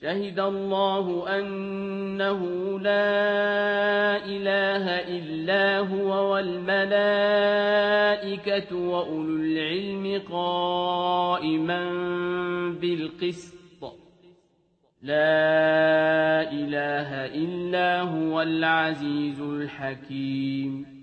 شهد الله أنه لا إله إلا هو والملائكة وأولو العلم قائما بالقسط لا إله إلا هو العزيز الحكيم